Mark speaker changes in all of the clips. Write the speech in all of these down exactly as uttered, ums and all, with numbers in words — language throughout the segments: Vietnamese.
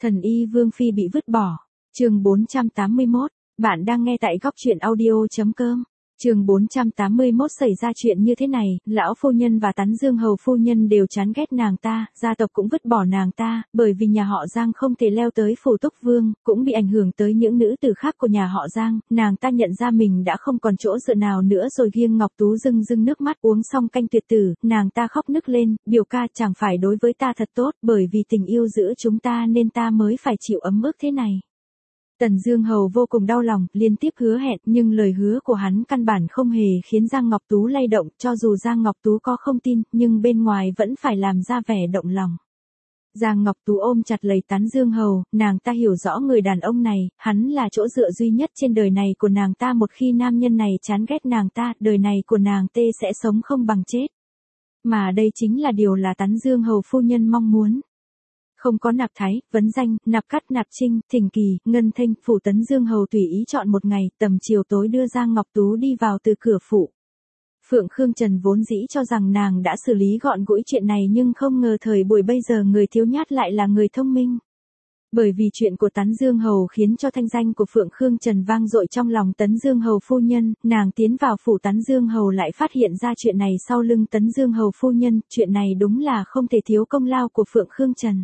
Speaker 1: Thần y Vương Phi bị vứt bỏ. Chương bốn trăm tám mươi mốt. Bạn đang nghe tại góc truyện audio chấm com. Chương bốn trăm tám mươi mốt xảy ra chuyện như thế này, lão phu nhân và Tán Dương hầu phu nhân đều chán ghét nàng ta, gia tộc cũng vứt bỏ nàng ta, bởi vì nhà họ Giang không thể leo tới phủ Túc Vương, cũng bị ảnh hưởng tới những nữ tử khác của nhà họ Giang, nàng ta nhận ra mình đã không còn chỗ dựa nào nữa rồi nghiêng Ngọc Tú rưng rưng nước mắt uống xong canh tuyệt tử, nàng ta khóc nức lên, biểu ca chẳng phải đối với ta thật tốt, bởi vì tình yêu giữa chúng ta nên ta mới phải chịu ấm ức thế này. Tần Dương hầu vô cùng đau lòng, liên tiếp hứa hẹn, nhưng lời hứa của hắn căn bản không hề khiến Giang Ngọc Tú lay động, cho dù Giang Ngọc Tú có không tin, nhưng bên ngoài vẫn phải làm ra vẻ động lòng. Giang Ngọc Tú ôm chặt lấy Tán Dương hầu, nàng ta hiểu rõ người đàn ông này, hắn là chỗ dựa duy nhất trên đời này của nàng ta, một khi nam nhân này chán ghét nàng ta, đời này của nàng tê sẽ sống không bằng chết. Mà đây chính là điều là Tán Dương hầu phu nhân mong muốn. Không có nạp thái, vấn danh, nạp cắt, nạp trinh, thỉnh kỳ, ngân thanh, phủ Tấn Dương hầu tùy ý chọn một ngày, tầm chiều tối đưa Giang Ngọc Tú đi vào từ cửa phủ. Phượng Khương Trần vốn dĩ cho rằng nàng đã xử lý gọn gũi chuyện này, nhưng không ngờ thời buổi bây giờ người thiếu nhát lại là người thông minh. Bởi vì chuyện của Tán Dương hầu khiến cho thanh danh của Phượng Khương Trần vang dội trong lòng Tấn Dương hầu phu nhân, nàng tiến vào phủ Tán Dương hầu lại phát hiện ra chuyện này sau lưng Tấn Dương hầu phu nhân, chuyện này đúng là không thể thiếu công lao của Phượng Khương Trần.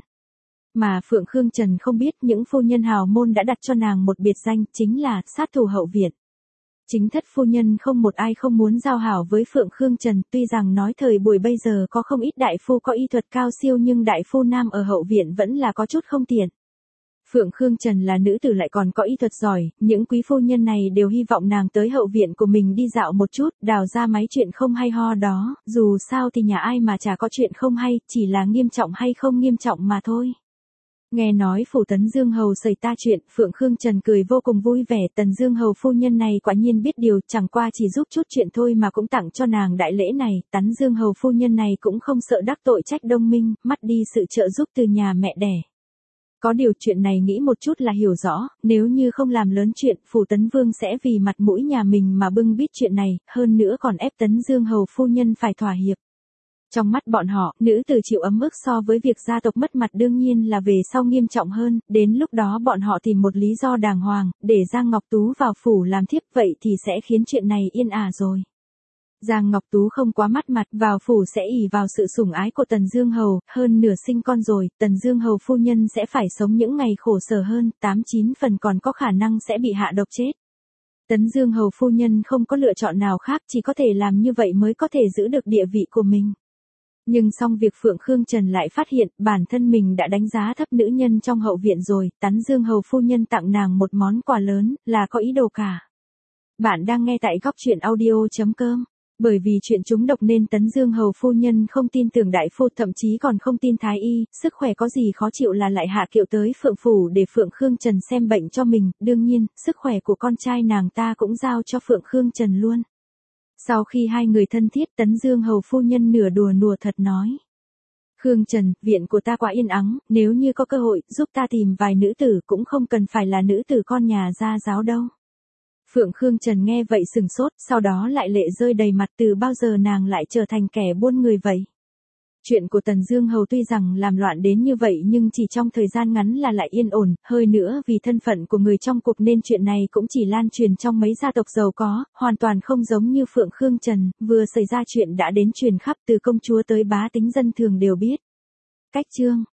Speaker 1: Mà Phượng Khương Trần không biết những phu nhân hào môn đã đặt cho nàng một biệt danh, chính là sát thủ hậu viện. Chính thất phu nhân không một ai không muốn giao hảo với Phượng Khương Trần, tuy rằng nói thời buổi bây giờ có không ít đại phu có y thuật cao siêu nhưng đại phu nam ở hậu viện vẫn là có chút không tiện. Phượng Khương Trần là nữ tử lại còn có y thuật giỏi, những quý phu nhân này đều hy vọng nàng tới hậu viện của mình đi dạo một chút, đào ra mấy chuyện không hay ho đó, dù sao thì nhà ai mà chả có chuyện không hay, chỉ là nghiêm trọng hay không nghiêm trọng mà thôi. Nghe nói phủ Tấn Dương hầu xảy ta chuyện, Phượng Khương Trần cười vô cùng vui vẻ, Tần Dương hầu phu nhân này quả nhiên biết điều, chẳng qua chỉ giúp chút chuyện thôi mà cũng tặng cho nàng đại lễ này, Tấn Dương hầu phu nhân này cũng không sợ đắc tội trách đông minh, mất đi sự trợ giúp từ nhà mẹ đẻ. Có điều chuyện này nghĩ một chút là hiểu rõ, nếu như không làm lớn chuyện, phủ Tấn Vương sẽ vì mặt mũi nhà mình mà bưng bít chuyện này, hơn nữa còn ép Tấn Dương hầu phu nhân phải thỏa hiệp. Trong mắt bọn họ, nữ tử chịu ấm ức so với việc gia tộc mất mặt đương nhiên là về sau nghiêm trọng hơn, đến lúc đó bọn họ tìm một lý do đàng hoàng, để Giang Ngọc Tú vào phủ làm thiếp, vậy thì sẽ khiến chuyện này yên ả rồi. Giang Ngọc Tú không quá mắt mặt, vào phủ sẽ ỷ vào sự sủng ái của Tần Dương hầu, hơn nửa sinh con rồi, Tần Dương hầu phu nhân sẽ phải sống những ngày khổ sở hơn, tám chín phần còn có khả năng sẽ bị hạ độc chết. Tấn Dương hầu phu nhân không có lựa chọn nào khác, chỉ có thể làm như vậy mới có thể giữ được địa vị của mình. Nhưng xong việc Phượng Khương Trần lại phát hiện, bản thân mình đã đánh giá thấp nữ nhân trong hậu viện rồi, Tấn Dương hầu phu nhân tặng nàng một món quà lớn, là có ý đồ cả. Bạn đang nghe tại góc truyện audio chấm com. Bởi vì chuyện trúng độc nên Tấn Dương hầu phu nhân không tin tưởng đại phu, thậm chí còn không tin thái y, sức khỏe có gì khó chịu là lại hạ kiệu tới Phượng phủ để Phượng Khương Trần xem bệnh cho mình, đương nhiên, sức khỏe của con trai nàng ta cũng giao cho Phượng Khương Trần luôn. Sau khi hai người thân thiết, Tấn Dương hầu phu nhân nửa đùa nửa thật nói: Khương Trần, viện của ta quá yên ắng, nếu như có cơ hội, giúp ta tìm vài nữ tử, cũng không cần phải là nữ tử con nhà gia giáo đâu. Phượng Khương Trần nghe vậy sừng sốt, sau đó lại lệ rơi đầy mặt, từ bao giờ nàng lại trở thành kẻ buôn người vậy. Chuyện của Tần Dương hầu tuy rằng làm loạn đến như vậy nhưng chỉ trong thời gian ngắn là lại yên ổn, hơi nữa vì thân phận của người trong cuộc nên chuyện này cũng chỉ lan truyền trong mấy gia tộc giàu có, hoàn toàn không giống như Phượng Khương Trần, vừa xảy ra chuyện đã đến truyền khắp, từ công chúa tới bá tính dân thường đều biết. Cách chương